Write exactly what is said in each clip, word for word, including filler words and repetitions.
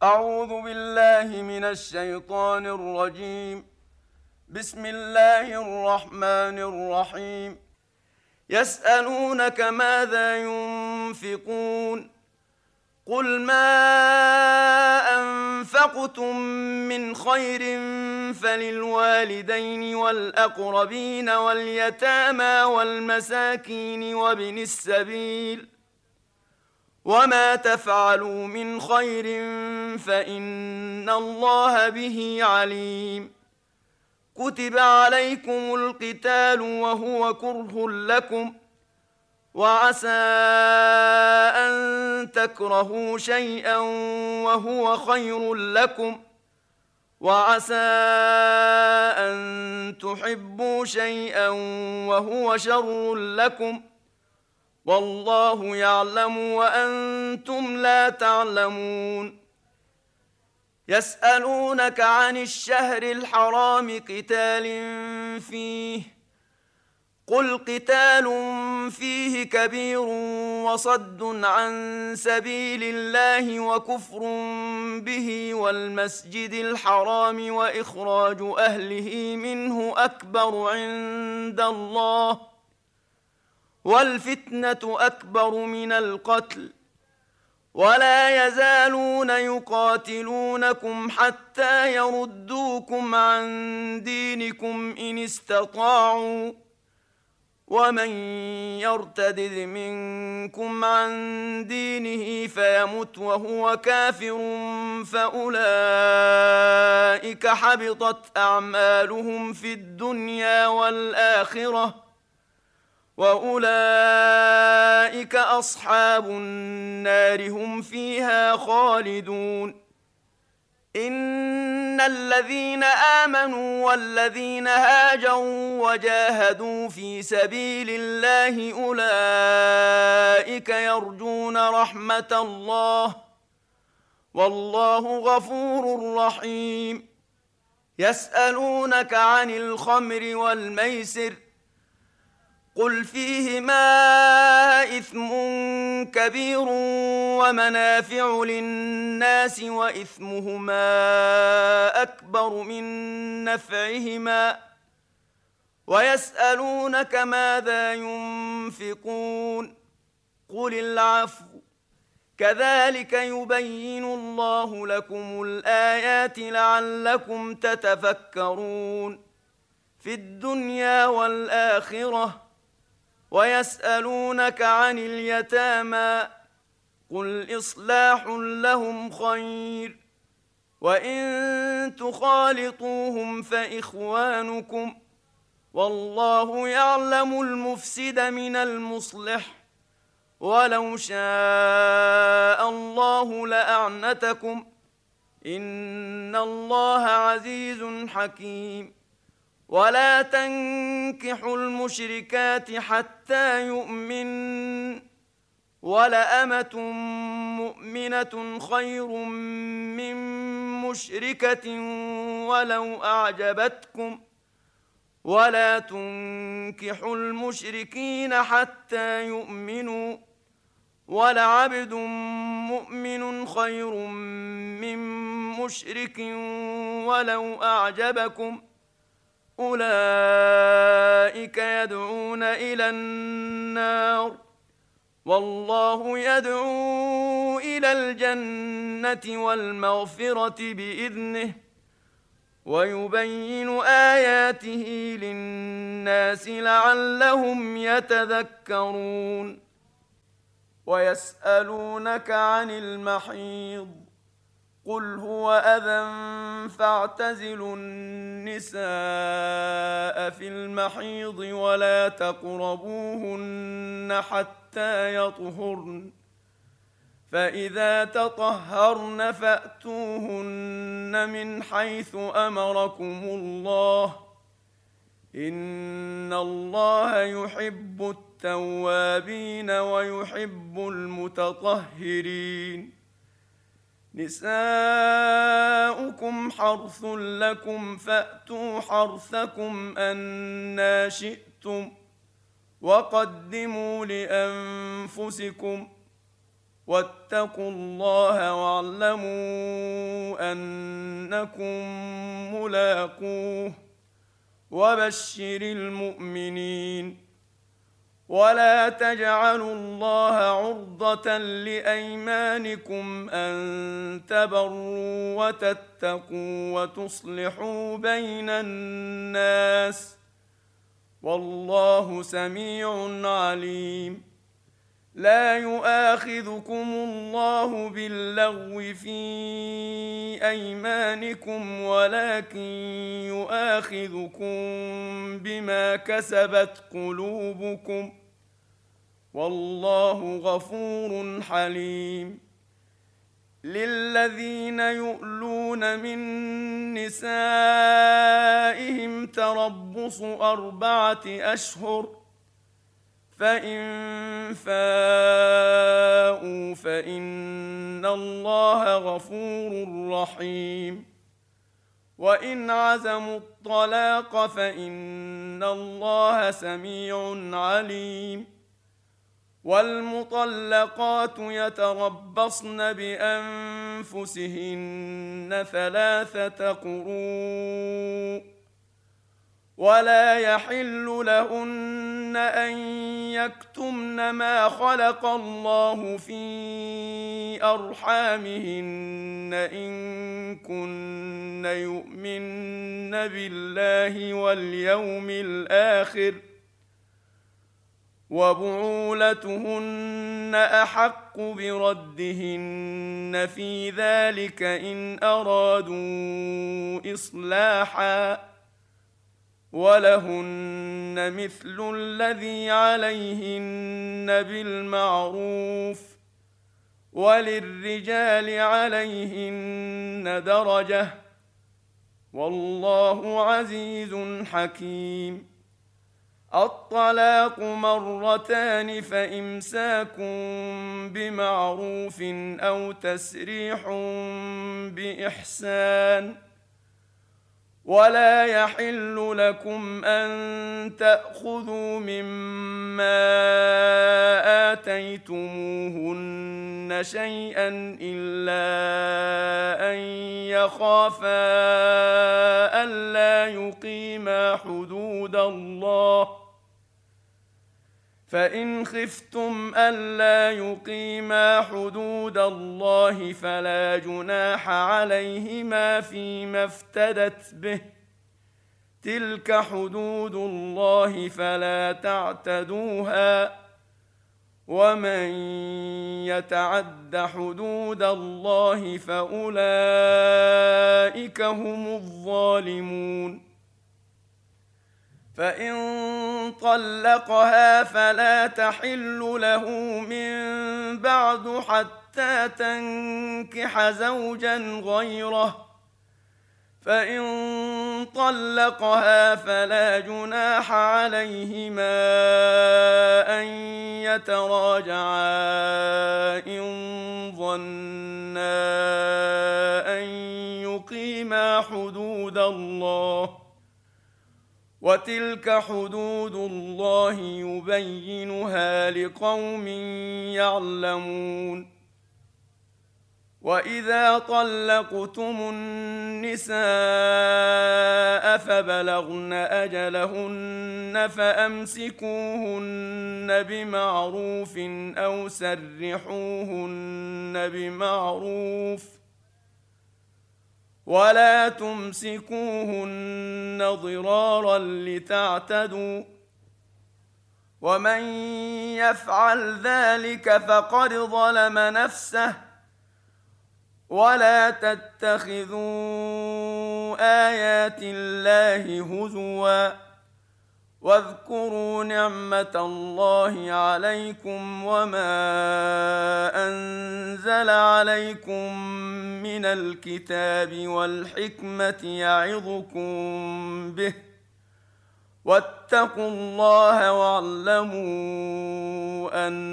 أعوذ بالله من الشيطان الرجيم. بسم الله الرحمن الرحيم. يسألونك ماذا ينفقون قل ما أنفقتم من خير فللوالدين والأقربين واليتامى والمساكين وابن السبيل وما تفعلوا من خير فإن الله به عليم. كتب عليكم القتال وهو كره لكم وعسى أن تكرهوا شيئا وهو خير لكم وعسى أن تحبوا شيئا وهو شر لكم والله يعلم وأنتم لا تعلمون. يسألونك عن الشهر الحرام قتال فيه قل قتال فيه كبير وصد عن سبيل الله وكفر به والمسجد الحرام وإخراج أهله منه أكبر عند الله والفتنة أكبر من القتل ولا يزالون يقاتلونكم حتى يردوكم عن دينكم إن استطاعوا ومن يرتدد منكم عن دينه فيمت وهو كافر فأولئك حبطت أعمالهم في الدنيا والآخرة وأولئك أصحاب النار هم فيها خالدون. إن الذين آمنوا والذين هاجروا وجاهدوا في سبيل الله أولئك يرجون رحمة الله والله غفور رحيم. يسألونك عن الخمر والميسر قل فيهما إثم كبير ومنافع للناس وإثمهما أكبر من نفعهما ويسألونك ماذا ينفقون قل العفو كذلك يبين الله لكم الآيات لعلكم تتفكرون في الدنيا والآخرة. ويسألونك عن اليتامى قل إصلاح لهم خير وإن تخالطوهم فإخوانكم والله يعلم المفسد من المصلح ولو شاء الله لأعنتكم إن الله عزيز حكيم. ولا تنكحوا المشركات حتى يؤمن ولأمة مؤمنة خير من مشركة ولو أعجبتكم ولا تنكحوا المشركين حتى يؤمنوا ولعبد مؤمن خير من مشرك ولو أعجبكم أولئك يدعون إلى النار والله يدعو إلى الجنة والمغفرة بإذنه ويبين آياته للناس لعلهم يتذكرون. ويسألونك عن المحيض قل هو أذى فاعتزلوا النساء في المحيض ولا تقربوهن حتى يطهرن فإذا تطهرن فأتوهن من حيث أمركم الله إن الله يحب التوابين ويحب المتطهرين. نساؤكم حرث لكم فأتوا حرثكم أنى شئتم وقدموا لأنفسكم واتقوا الله واعلموا أنكم ملاقوه وبشر المؤمنين. ولا تجعلوا الله عرضة لأيمانكم أن تبروا وتتقوا وتصلحوا بين الناس والله سميع عليم. لا يؤاخذكم الله باللغو في أيمانكم ولكن يؤاخذكم بما كسبت قلوبكم والله غفور حليم. للذين يؤلون من نسائهم تربص أربعة أشهر فإن فاءوا فإن الله غفور رحيم. وإن عزموا الطلاق فإن الله سميع عليم. والمطلقات يتربصن بأنفسهن ثلاثة قروء ولا يحل لهن أن يكتمن ما خلق الله في أرحامهن إن كن يؤمن بالله واليوم الآخر وبعولتهن أحق بردهن في ذلك إن أرادوا إصلاحا ولهن مثل الذي عليهن بالمعروف وللرجال عليهن درجة والله عزيز حكيم. الطلاق مرتان فإمساك بمعروف أو تسريح بإحسان. ولا يحل لكم أن تأخذوا مما آتيتموهن شيئا إلا أن يخافا ألا يقيما حدود الله فإن خفتم ألا يقيما حدود الله فلا جناح عليهما فيما افتدت به تلك حدود الله فلا تعتدوها ومن يتعد حدود الله فأولئك هم الظالمون. فإن طلقها فلا تحل له من بعد حتى تنكح زوجا غيره فإن طلقها فلا جناح عليهما أن يتراجعا إن ظنا أن يقيما حدود الله وتلك حدود الله يبينها لقوم يعلمون. وإذا طلقتم النساء فبلغن أجلهن فأمسكوهن بمعروف أو سرحوهن بمعروف ولا تمسكوهن ضرارا لتعتدوا ومن يفعل ذلك فقد ظلم نفسه ولا تتخذوا آيات الله هزوا واذكروا نعمة الله عليكم وما أنزل عليكم من الكتاب والحكمة يعظكم به واتقوا الله واعلموا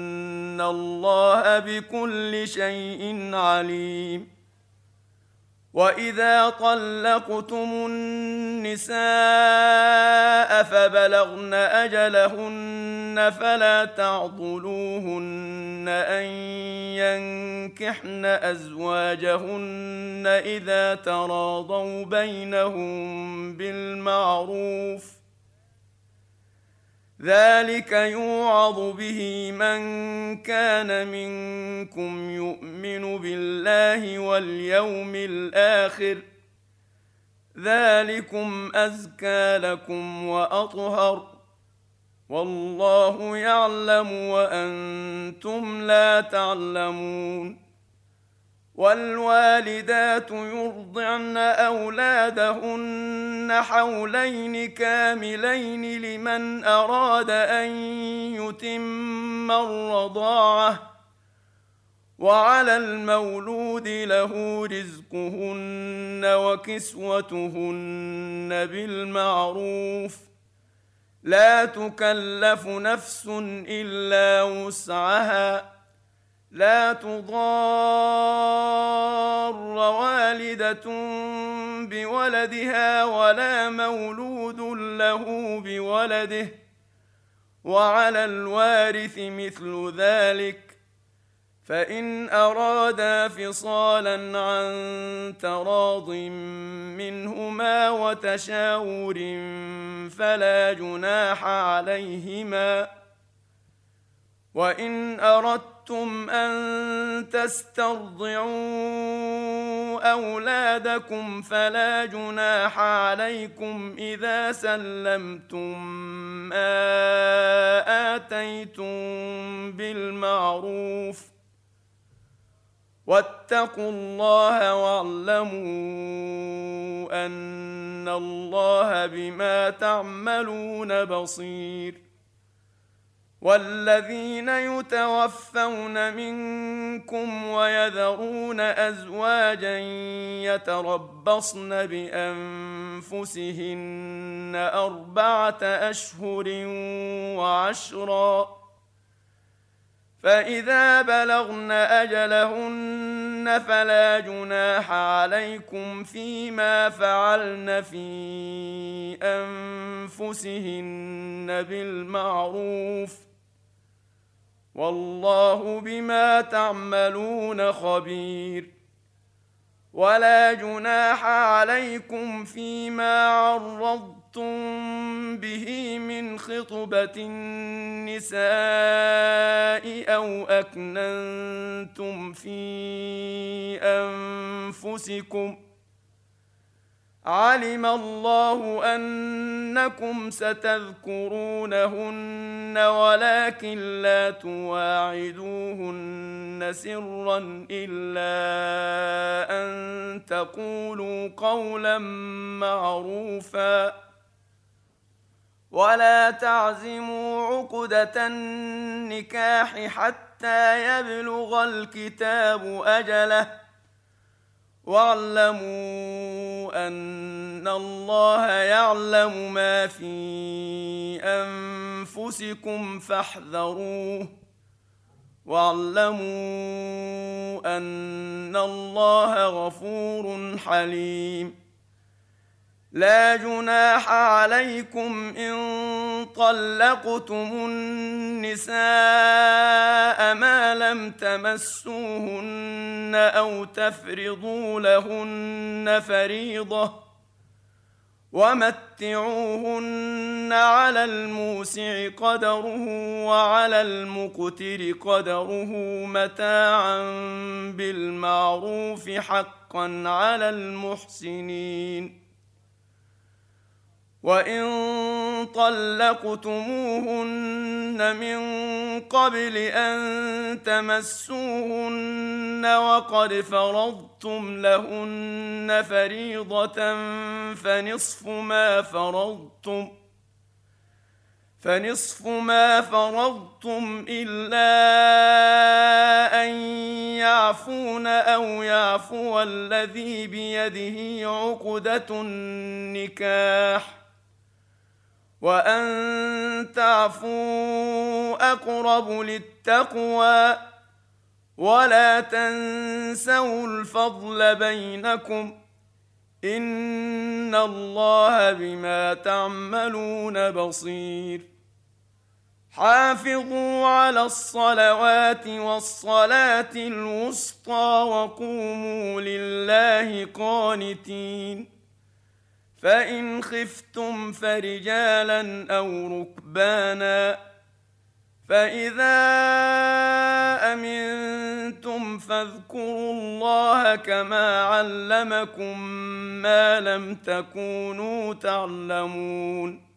أن الله بكل شيء عليم. وإذا طلقتم النساء فبلغن أجلهن فلا تعضلوهن أن ينكحن أزواجهن إذا تراضوا بينهم بالمعروف، ذلك يوعظ به من كان منكم يؤمن بالله واليوم الآخر، ذلكم أزكى لكم وأطهر، والله يعلم وأنتم لا تعلمون. والوالدات يرضعن أولادهن حولين كاملين لمن أراد أن يتم الرضاعة، وعلى المولود له رزقهن وكسوتهن بالمعروف، لا تكلف نفس إلا وسعها، لا تضار والدة بولدها ولا مولود له بولده، وعلى الوارث مثل ذلك، فإن أرادا فصالا عن تراض منهما وتشاور فلا جناح عليهما. وإن أردتم أن تسترضعوا أولادكم فلا جناح عليكم إذا سلمتم ما آتيتم بالمعروف، واتقوا الله واعلموا أن الله بما تعملون بصير. والذين يتوفون منكم ويذرون أزواجا يتربصن بأنفسهن أربعة أشهر وعشرا، فإذا بلغن أجلهن فلا جناح عليكم فيما فعلن في أنفسهن بالمعروف، والله بما تعملون خبير. ولا جناح عليكم فيما عرضتم به من خطبة النساء أو أكننتم في أنفسكم، علم الله أنكم ستذكرونهن ولكن لا تواعدوهن سرا إلا أن تقولوا قولا معروفا، ولا تعزموا عقدة النكاح حتى يبلغ الكتاب أجله، واعلموا أن الله يعلم ما في أنفسكم فاحذروه، واعلموا أن الله غفور حليم. لا جناح عليكم إن طلقتم النساء ما لم تمسوهن أو تفرضوا لهن فريضة، ومتعوهن على الموسع قدره وعلى المقتر قدره متاعا بالمعروف حقا على المحسنين. وإن طلقتموهن من قبل أن تمسوهن وقد فرضتم لهن فريضة فنصف ما فرضتم فنصف ما فرضتم إلا أن يعفون أو يعفو الذي بيده عقدة النكاح، وأن تعفوا أقرب للتقوى، ولا تنسوا الفضل بينكم إن الله بما تعملون بصير حافظوا على الصلوات والصلاة الوسطى وقوموا لله قانتين فإن خفتم فرجالا أو ركبانا فإذا أمنتم فاذكروا الله كما علمكم ما لم تكونوا تعلمون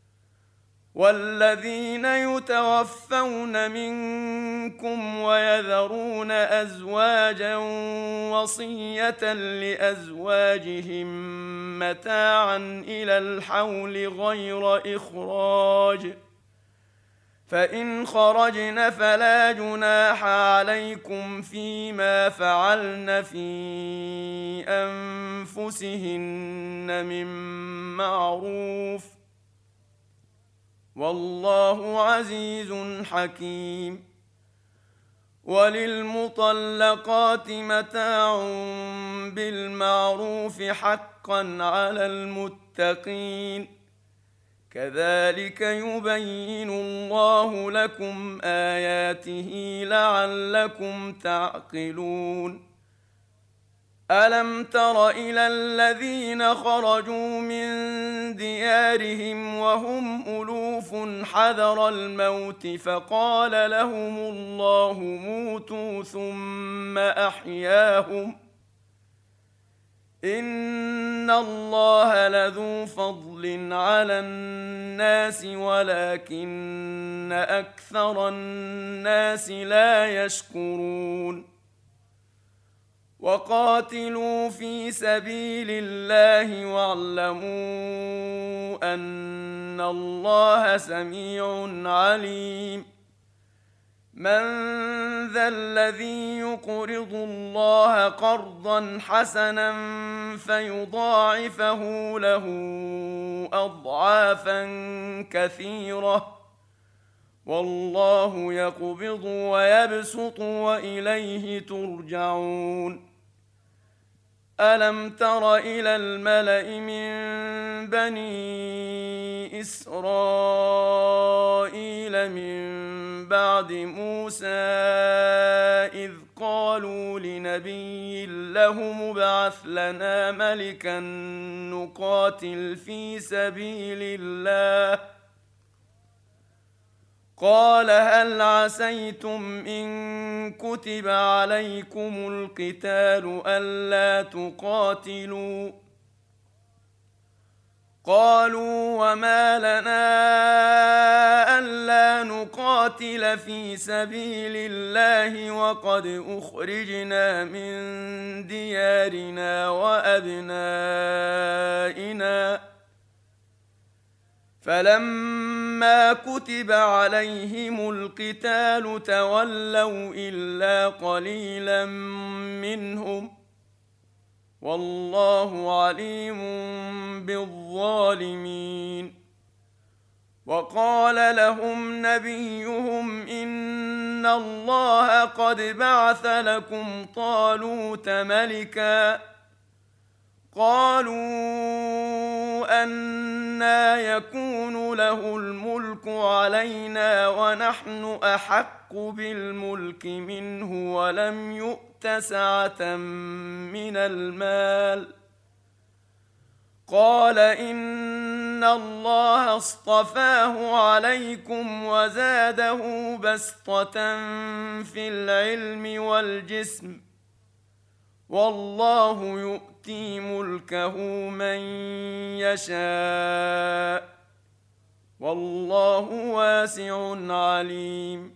والذين يتوفون منكم ويذرون أزواجا وصية لأزواجهم متاعا إلى الحول غير إخراج فإن خرجن فلا جناح عليكم فيما فعلن في أنفسهن من معروف والله عزيز حكيم وللمطلقات متاع بالمعروف حقا على المتقين كذلك يبين الله لكم آياته لعلكم تعقلون ألم تر إلى الذين خرجوا من ديارهم وهم ألوف حذر الموت فقال لهم الله موتوا ثم أحياهم إن الله لذو فضل على الناس ولكن أكثر الناس لا يشكرون وقاتلوا في سبيل الله واعلموا أن الله سميع عليم من ذا الذي يقرض الله قرضا حسنا فيضاعفه له أضعافا كثيرة والله يقبض ويبسط وإليه ترجعون ألم تر إلى الملأ من بني إسرائيل من بعد موسى إذ قالوا لنبي له مبعث لنا ملكا نقاتل في سبيل الله قال هل عسيتم إن كتب عليكم القتال ألا تقاتلوا قالوا وما لنا ألا نقاتل في سبيل الله وقد أخرجنا من ديارنا وأبنائنا فلما كتب عليهم القتال تولوا إلا قليلا منهم والله عليم بالظالمين وقال لهم نبيهم إن الله قد بعث لكم طالوت ملكا قالوا أنى يكون له الملك علينا ونحن أحق بالملك منه ولم يؤت سعة من المال قال إن الله اصطفاه عليكم وزاده بسطة في العلم والجسم والله يؤتي ملكه من يشاء والله واسع عليم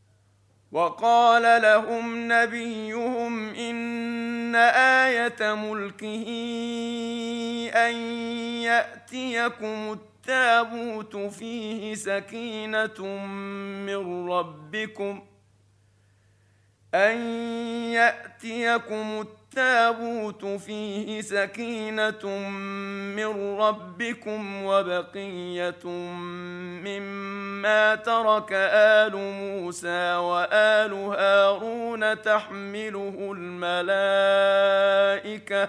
وقال لهم نبيهم إن آية ملكه أن يأتيكم التابوت فيه سكينة من ربكم أن يأتيكم التابوت التابوت فيه سكينة من ربكم وبقية مما ترك آل موسى وآل هارون تحمله الملائكة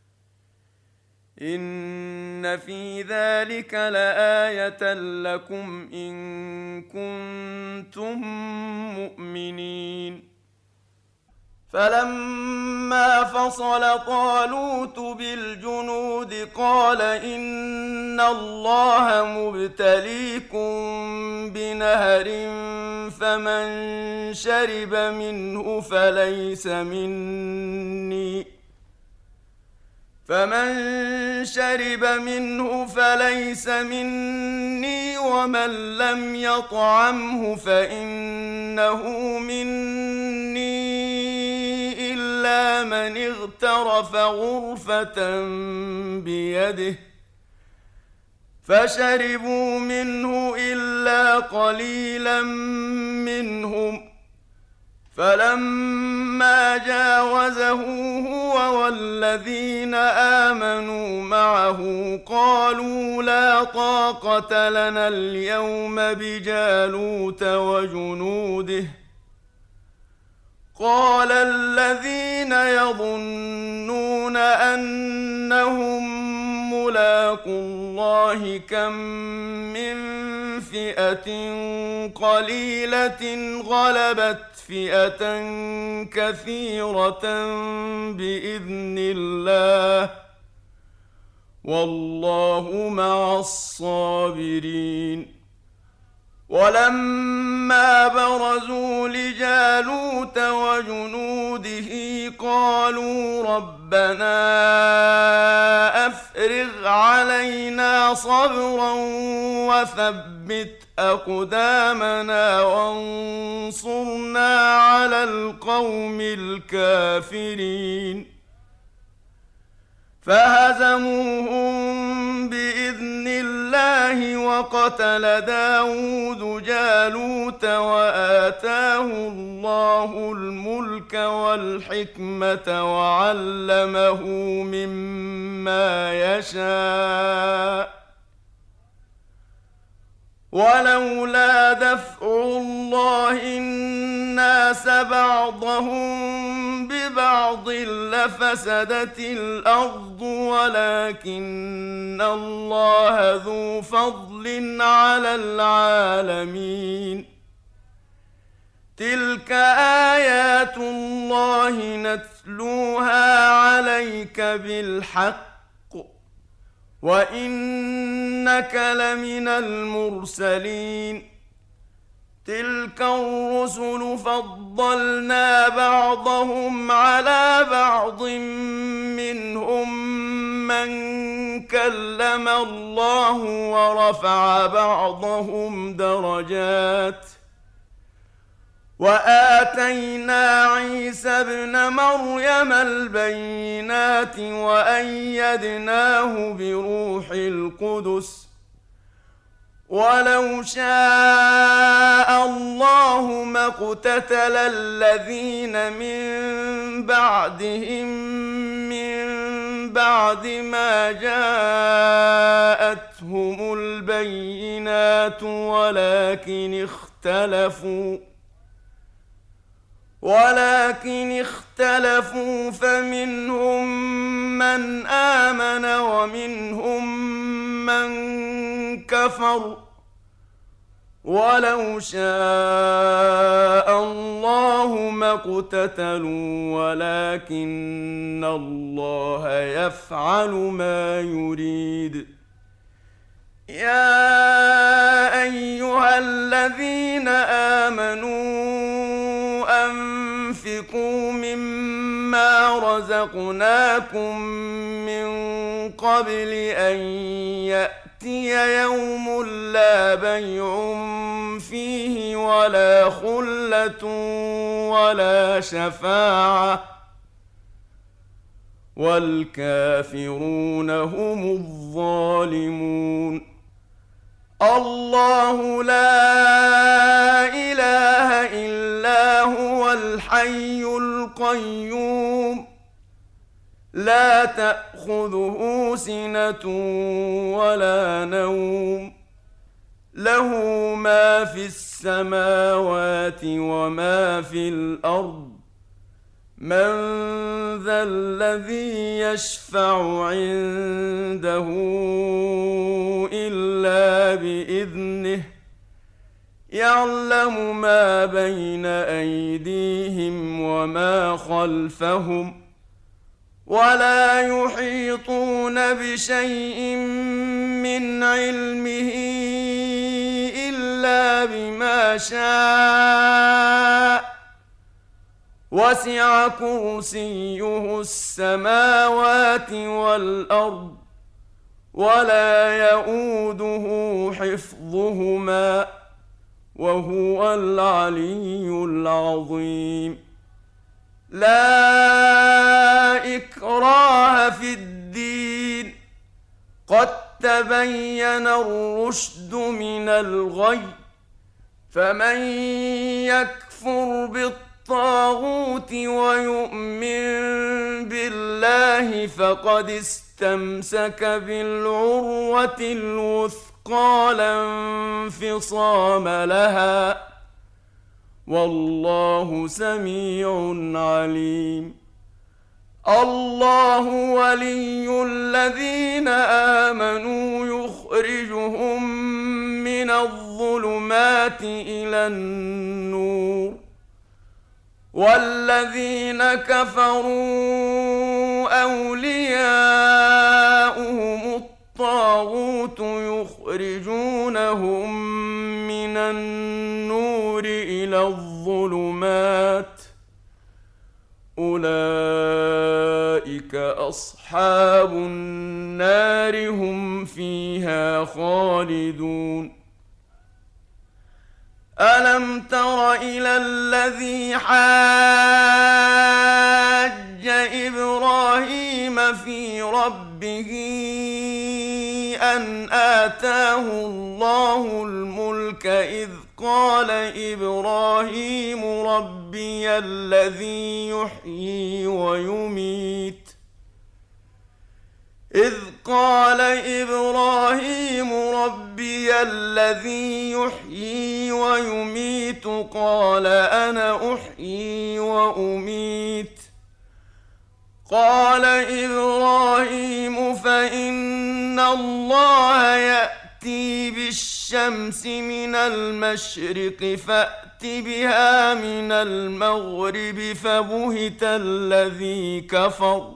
إن في ذلك لآية لكم إن كنتم مؤمنين. فلما فصل طالوت بالجنود قال إن الله مبتليكم بنهر فمن شرب منه فليس مني فمن شرب منه فليس مني ومن لم يطعمه فإنه مني إلا من اغترف غرفة بيده فشربوا منه إلا قليلا منهم فلما جاوزه هو والذين آمنوا معه قالوا لا طاقة لنا اليوم بجالوت وجنوده قال الذين يظنون أنهم ملاقو الله كم من فئة قليلة غلبت فئة كثيرة بإذن الله والله مع الصابرين. ولما برزوا لجالوت وجنوده قالوا ربنا أفرغ علينا صبرا وثبت أقدامنا وانصرنا على القوم الكافرين فهزموهم بإذن الله وقتل داود جالوت وآتاه الله الملك والحكمة وعلمه مما يشاء ولولا دفع الله الناس بعضهم ببعض لفسدت الأرض ولكن الله ذو فضل على العالمين. تلك آيات الله نتلوها عليك بالحق وإنك لمن المرسلين. تلك الرسل فضلنا بعضهم على بعض منهم من كلم الله ورفع بعضهم درجات وآتينا عيسى ابن مريم البينات وأيدناه بروح القدس ولو شاء الله ما اقتتل الذين من بعدهم من بعد ما جاءتهم البينات ولكن اختلفوا ولكن اختلفوا فمنهم من آمن ومنهم من كفر ولو شاء الله ما اقتتلوا ولكن الله يفعل ما يريد. يا أيها الذين آمنوا أنفقوا مما رزقناكم من قبل أن يأتي يوم لا بيع فيه ولا خلة ولا شفاعة والكافرون هم الظالمون. الله لا إله إلا هو الحي القيوم لا تأخذه سنة ولا نوم له ما في السماوات وما في الأرض من ذا الذي يشفع عنده إلا بإذنه يعلم ما بين أيديهم وما خلفهم ولا يحيطون بشيء من علمه إلا بما شاء وسع كرسيه السماوات والأرض ولا يئوده حفظهما وهو العلي العظيم. لا إكراه في الدين قد تبين الرشد من الغي فمن يكفر بالطاغوت ويؤمن بالله فقد استمسك بالعروة الوثقى لا انفصام لها والله سميع عليم. الله ولي الذين آمنوا يخرجهم من الظلمات إلى النور والذين كفروا أولياؤهم الطاغوت يخرجونهم من النور إلى الظلمات أولئك أصحاب النار هم فيها خالدون. ألم تر إلى الذي حاج إبراهيم في ربه أن آتاه الله الملك إذ قال إبراهيم ربي الذي يحيي ويميت إذ قال إبراهيم ربي الذي يحيي ويميت قال أنا أحيي وأميت قال إبراهيم فإن الله يأتي بالشمس من المشرق فأت بها من المغرب فبهت الذي كفر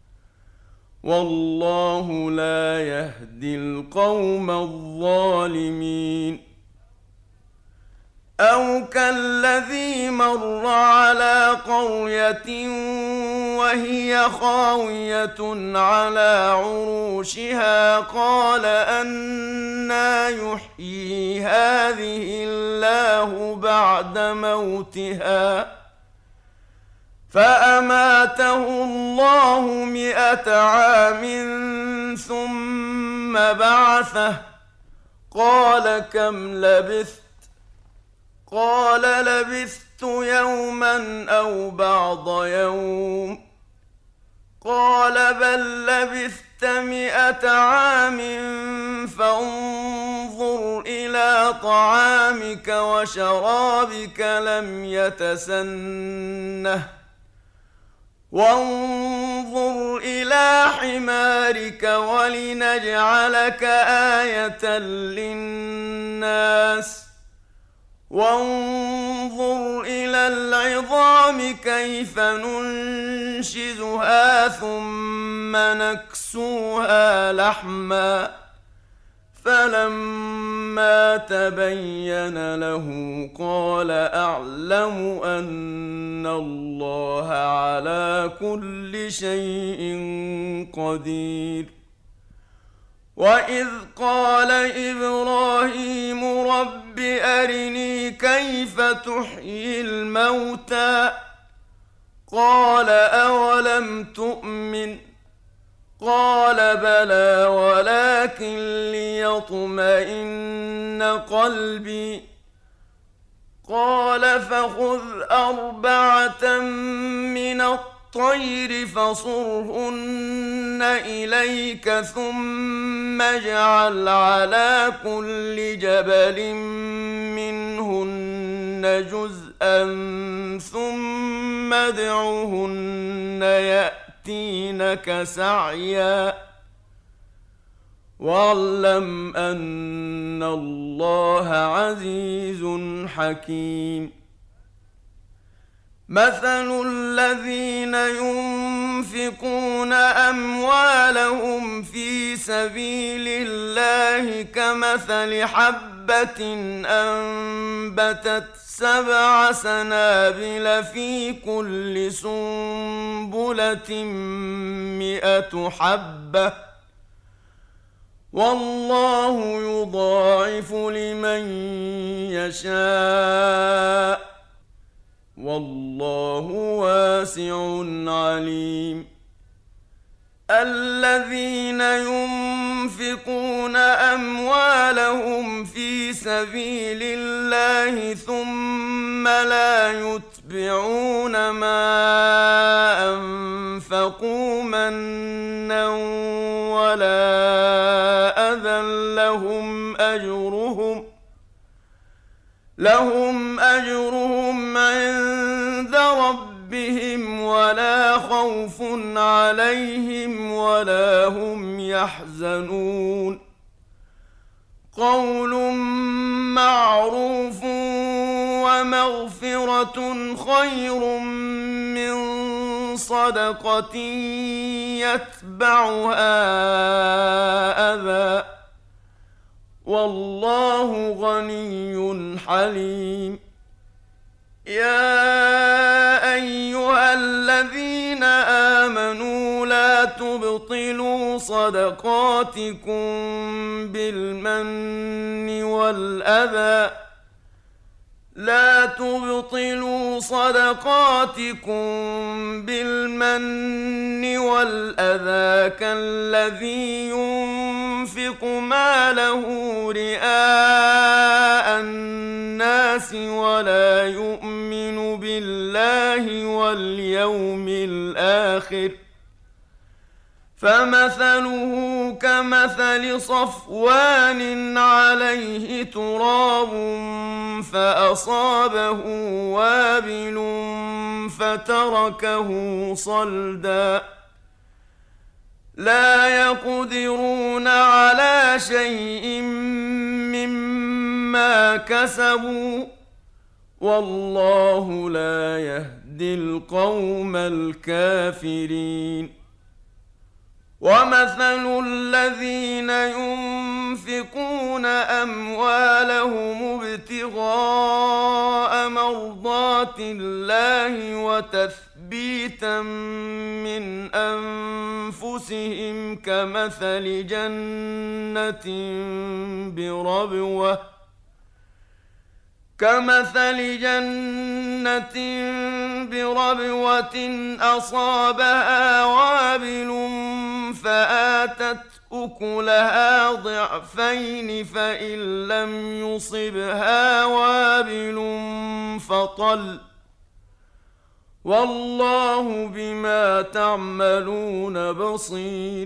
والله لا يهدي القوم الظالمين. أو كالذي مر على قرية وهي خاوية على عروشها قال أنى يحيي هذه الله بعد موتها فأماته الله مئة عام ثم بعثه قال كم لبثت قال لبثت يوما أو بعض يوم قال بل لبثت مئة عام فانظر إلى طعامك وشرابك لم يتسنه وانظر إلى حمارك ولنجعلك آية للناس وانظر إلى العظام كيف ننشزها ثم نكسوها لحما فلما تبين له قال أعلم أن الله على كل شيء قدير. وإذ قال إبراهيم رب أرني كيف تحيي الموتى قال أولم تؤمن قال بلى ولكن ليطمئن قلبي قال فخذ أربعة من الطير الطير فصرهن إليك ثم اجعل على كل جبل منهن جزءا ثم ادعهن يأتينك سعيا واعلم أن الله عزيز حكيم. مثل الذين ينفقون أموالهم في سبيل الله كمثل حبة أنبتت سبع سنابل في كل سنبلة مئة حبة والله يضاعف لمن يشاء والله واسع عليم. الذين ينفقون أموالهم في سبيل الله ثم لا يتبعون ما أنفقوا منا ولا أذى لهم أجرهم لهم أجرهم عند ربهم ولا خوف عليهم ولا هم يحزنون. قول معروف ومغفرة خير من صدقة يتبعها أذى والله غني حليم. يا أيها الذين آمنوا لا تبطلوا صدقاتكم بالمن والأذى لا تبطلوا صدقاتكم بالمن والأذى كالذي ينفق ماله رئاء الناس ولا يؤمن بالله واليوم الآخر فمثله كمثل صفوان عليه تراب فأصابه وابل فتركه صلدا لا يقدرون على شيء مما كسبوا والله لا يهدي القوم الكافرين. ومثل الذين ينفقون أموالهم ابتغاء مرضات الله وتثبيتا من أنفسهم كمثل جنة بربوة كمثل جنة بربوة أصابها وابل فآتت أكلها ضعفين فإن لم يصبها وابل فطل والله بما تعملون بصير.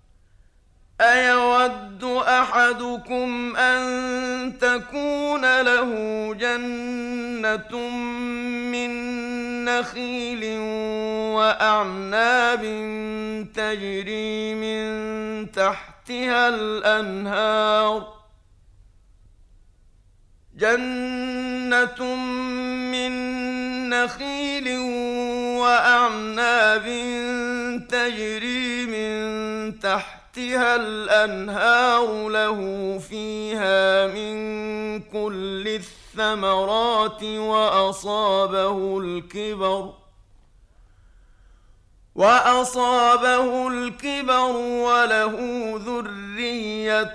أيود أحدكم أن تكون له جنة من نخيل وأعناب تجري من تحتها الأنهار جنة من نخيل وأعناب تجري من تحتها الأنهار له فيها من كل الثمرات وأصابه الكبر وأصابه الكبر وله ذرية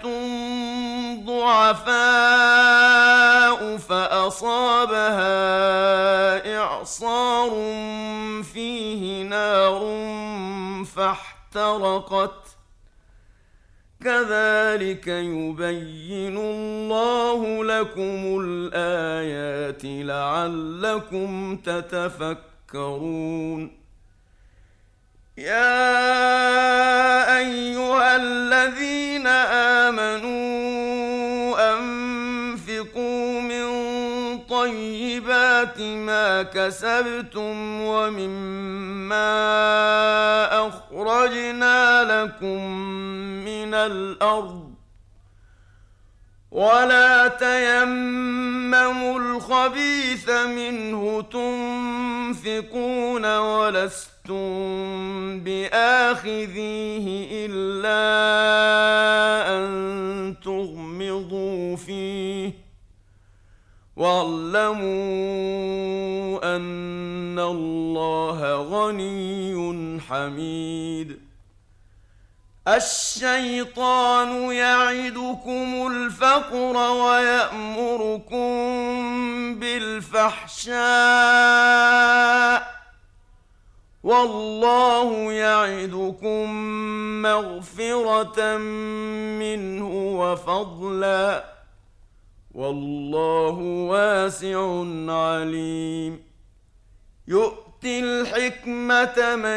ضعفاء فأصابها إعصار فيه نار فاحترقت كذلك يبين الله لكم الآيات لعلكم تتفكرون. يا أيها الذين آمنوا أنفقوا من طيبات ما كسبتم ومما أخرجنا لكم من الأرض ولا تيمموا الخبيث منه تنفقون ولستم بآخذيه إلا أن تغمضوا فيه واعلموا أن الله غني حميد. الشيطان يعدكم الفقر ويأمركم بالفحشاء والله يعدكم مغفرة منه وفضلا والله واسع عليم. يؤتي الحكمة من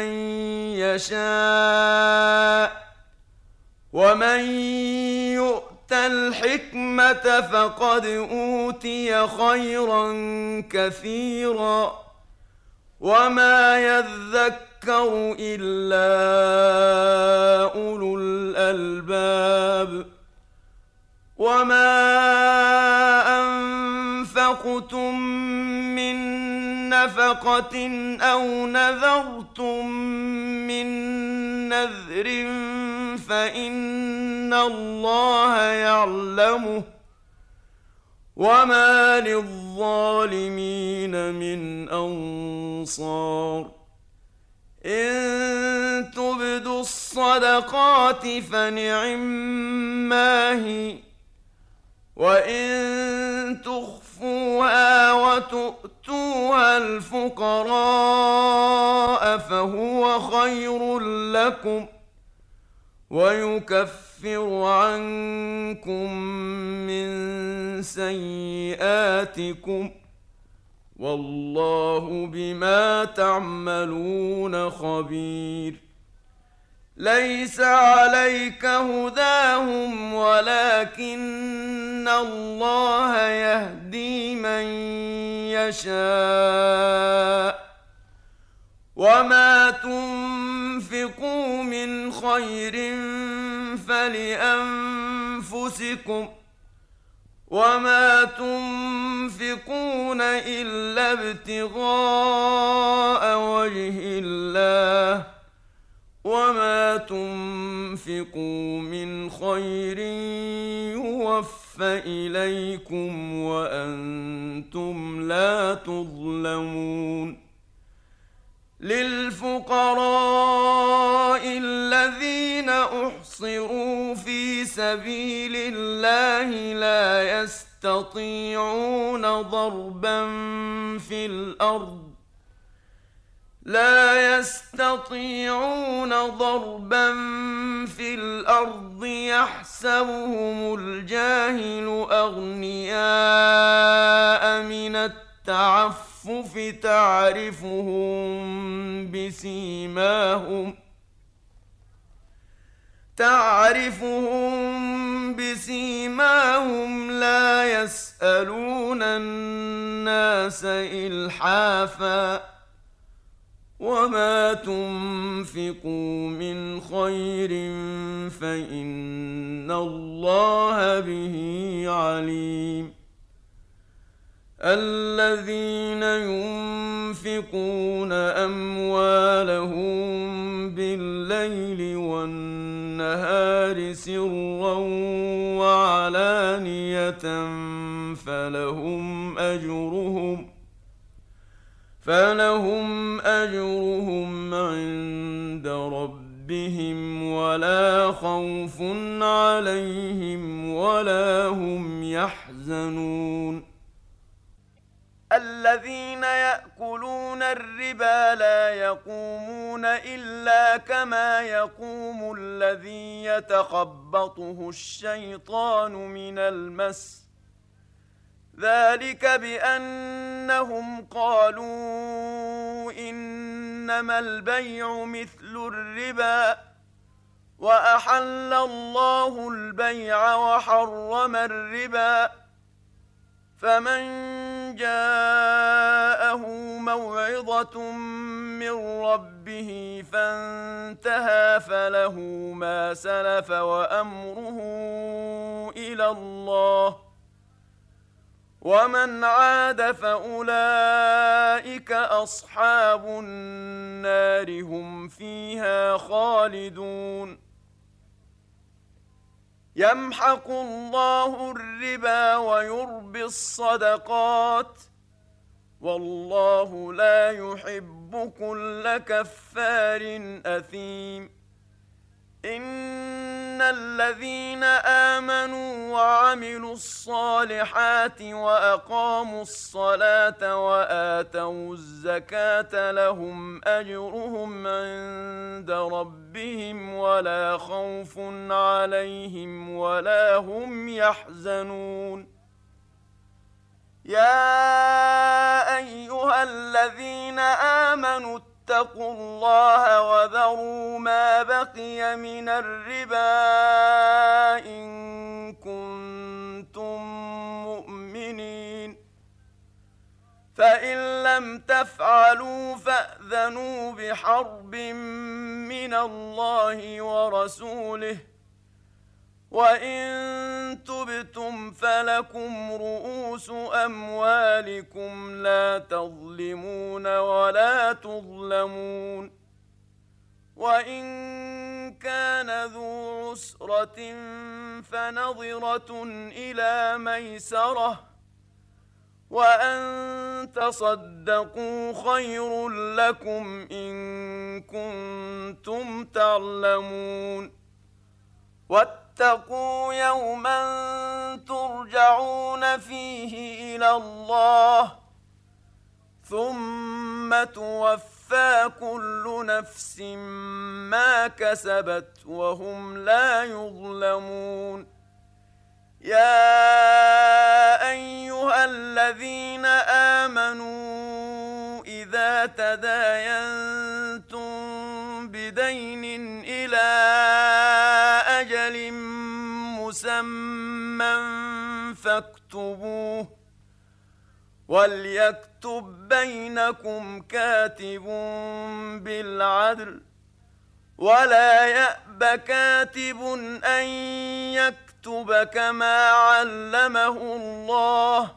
يشاء ومن يؤت الحكمة فقد أوتي خيرا كثيرا وما يذكر إلا أولو الألباب. وما أنفقتم من نفقة أو نذرتم من نذر فإن الله يعلمه وما للظالمين من أنصار. إن تبدوا الصدقات فنعما هي وإن تخفوها وتؤتوها الفقراء فهو خير لكم ويكفر عنكم من سيئاتكم والله بما تعملون خبير. ليس عليك هداهم ولكن الله يهدي من يشاء وما تنفقوا من خير فلأنفسكم وما تنفقون إلا ابتغاء وجه الله وما تنفقوا من خير يوفى إليكم وأنتم لا تظلمون. للفقراء الذين أحصروا في سبيل الله لا يستطيعون ضربا في الأرض لا يستطيعون ضربا في الأرض يحسبهم الجاهل أغنياء من التعفف تعرفهم بسيماهم تعرفهم بسيماهم لا يسألون الناس إلحافا وما تنفقوا من خير فإن الله به عليم. الذين ينفقون أموالهم بالليل والنهار سرا وعلانية فلهم أجرهم فلهم أجرهم عند ربهم ولا خوف عليهم ولا هم يحزنون. الذين يأكلون الربا لا يقومون إلا كما يقوم الذي يتخبطه الشيطان من المس ذلك بأنهم قالوا إنما البيع مثل الربا وأحل الله البيع وحرم الربا فمن جاءه موعظة من ربه فانتهى فله ما سلف وأمره إلى الله ومن عاد فأولئك أصحاب النار هم فيها خالدون يمحق الله الربا ويربي الصدقات والله لا يحب كل كفار أثيم إن الذين آمنوا وعملوا الصالحات وأقاموا الصلاة وآتوا الزكاة لهم أجرهم عند ربهم ولا خوف عليهم ولا هم يحزنون يا أيها الذين آمنوا اتقوا الله وذروا ما بقي من الربا إن كنتم مؤمنين فإن لم تفعلوا فأذنوا بحرب من الله ورسوله وإن تبتم فلكم رؤوس أموالكم لا تظلمون ولا تظلمون وإن كان ذو عسرة فنظرة إلى ميسرة وأن تصدقوا خير لكم إن كنتم تعلمون واتقوا يوما ترجعون فيه إلى الله ثم توفى كل نفس ما كسبت وهم لا يظلمون يا أيها الذين آمنوا إذا تداينتم بدين إلى أجل مسمى فاكتبوه وليكتب بينكم كاتب بالعدل ولا يأب كاتب أن يكتب كما علمه الله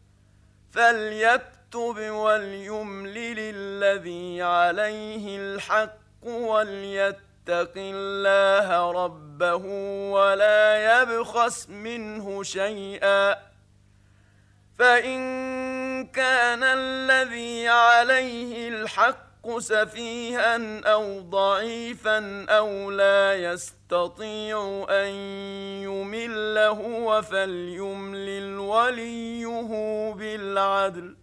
فليكتب وليملل الذي عليه الحق وليتق الله ربه ولا يبخس منه شيئا فإن كان الذي عليه الحق سفيها أو ضعيفا أو لا يستطيع أن يمل هو فليملل وليه بالعدل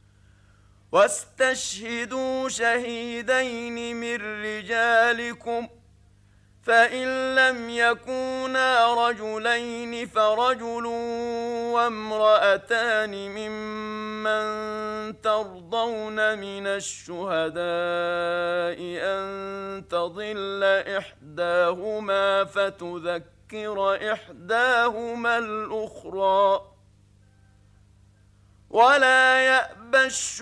واستشهدوا شهيدين من رجالكم فإن لم يكونا رجلين فرجل وامرأتان ممن ترضون من الشهداء أن تضل إحداهما فتذكر إحداهما الأخرى ولا يأبى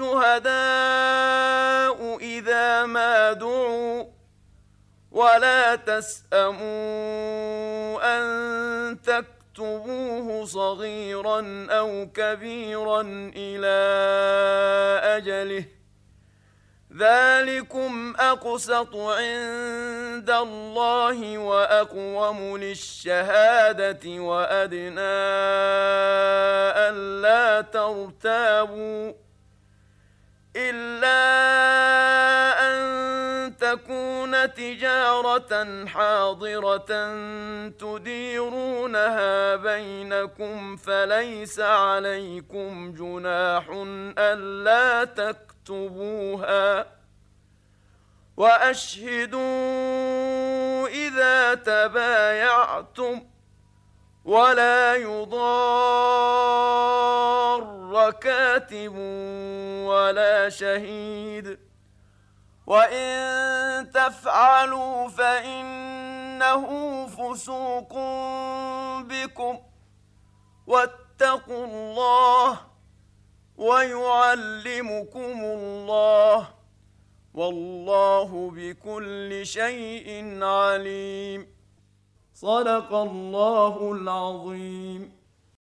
الشهداء إذا ما دعوا ولا تسأموا أن تكتبوه صغيرا أو كبيرا إلى أجله ذلكم أقسط عند الله وأقوم للشهادة وأدنى ألا ترتابوا إلا أن تكون تجارة حاضرة تديرونها بينكم فليس عليكم جناح ألا تكتبوها وأشهدوا إذا تبايعتم ولا يضار كاتب ولا شهيد. وإن تفعلوا فإنه فسوق بكم، واتقوا الله ويعلمكم الله، والله بكل شيء عليم. صدق الله العظيم.